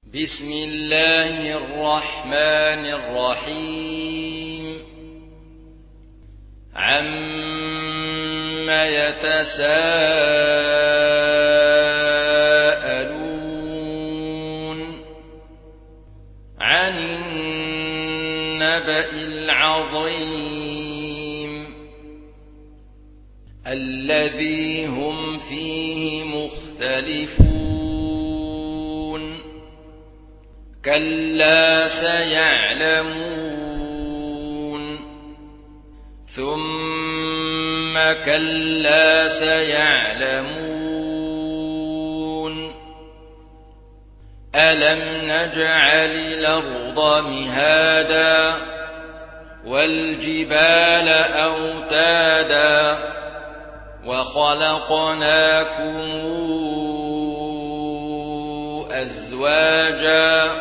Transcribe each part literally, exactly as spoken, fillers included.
بسم الله الرحمن الرحيم عم يتساءلون عن النبأ العظيم الذي هم فيه مختلفون كلا سيعلمون ثم كلا سيعلمون ألم نجعل الأرض مهادا والجبال أوتادا وخلقناكم أزواجا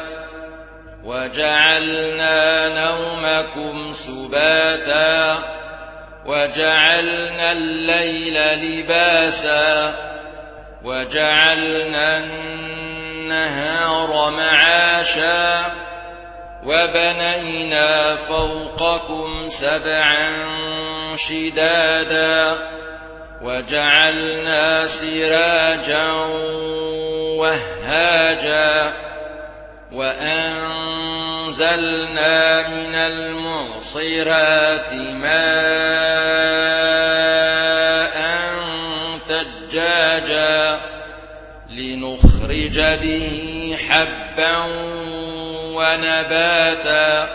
وجعلنا نومكم سباتا وجعلنا الليل لباسا وجعلنا النهار معاشا وبنينا فوقكم سبعا شدادا وجعلنا سراجا وهاجا وأنزلنا من المعصرات ماء ثجاجا لنخرج به حبا ونباتا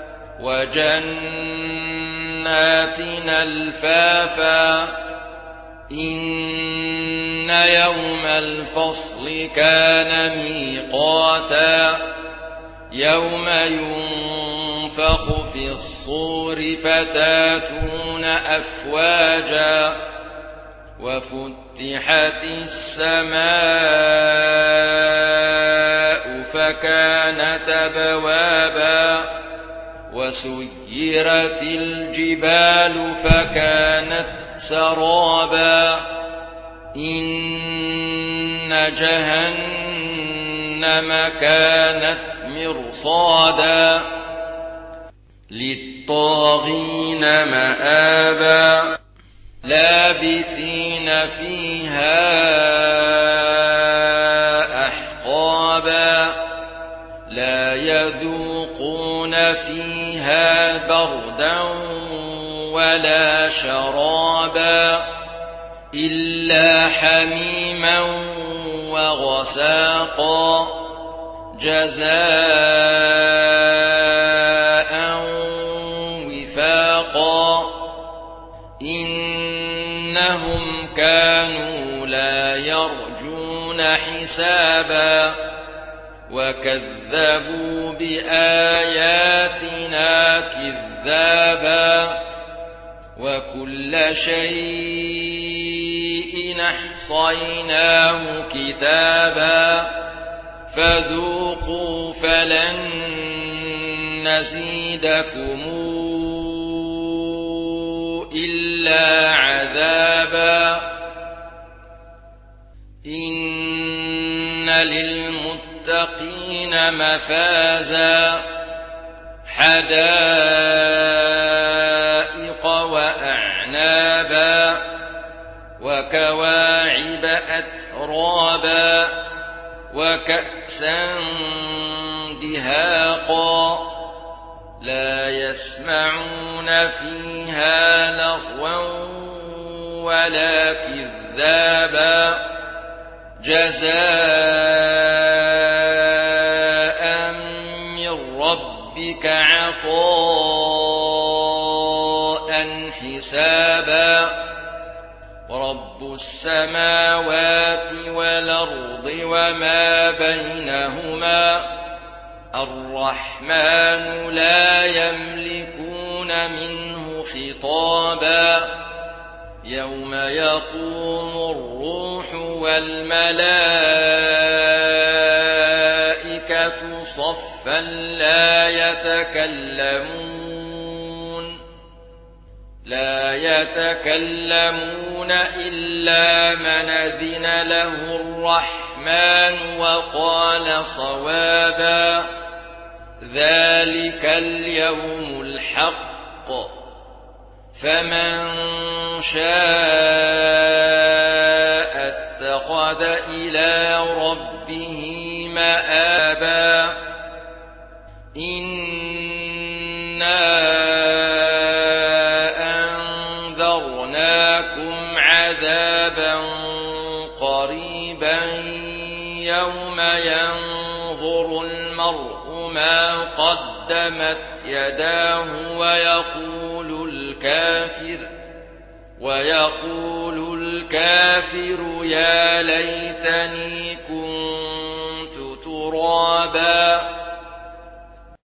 وجنات ألفافا إن يوم الفصل كان ميقاتا يوم ينفخ في الصور فتاتون أفواجا وفتحت السماء فكانت أبوابا وسيرت الجبال فكانت سرابا إن جهنم كانت مرصادا للطاغين مآبا لابثين فيها أحقابا لا يذوقون فيها بردا ولا شرابا إلا حميما وغساقا جزاء وفاقا إنهم كانوا لا يرجون حسابا وكذبوا بآياتنا كذابا وكل شيء أحصيناه كتابا فذوقوا فلن نزيدكم إلا عذابا إن للمتقين مفازا حدائق وأعنابا وكواعب أترابا وكأسا دهاقا لا يسمعون فيها لغوا ولا كذابا جزاء من ربك عطاء حسابا رب السماوات والأرض وما بينهما الرحمن لا يملكون منه خطابا يوم يقوم الروح والملائكة صفا لا يتكلمون لا يتكلمون إلا من أذن له الرحمن الرحمن وقال صوابا ذلك اليوم الحق فمن شاء اتخذ إلى ربه مآبا إنا أنذرناكم عذابا قريبا يوم ينظر المرء ما قدمت يداه ويقول الكافر ويقول الكافر يا ليتني كنت ترابا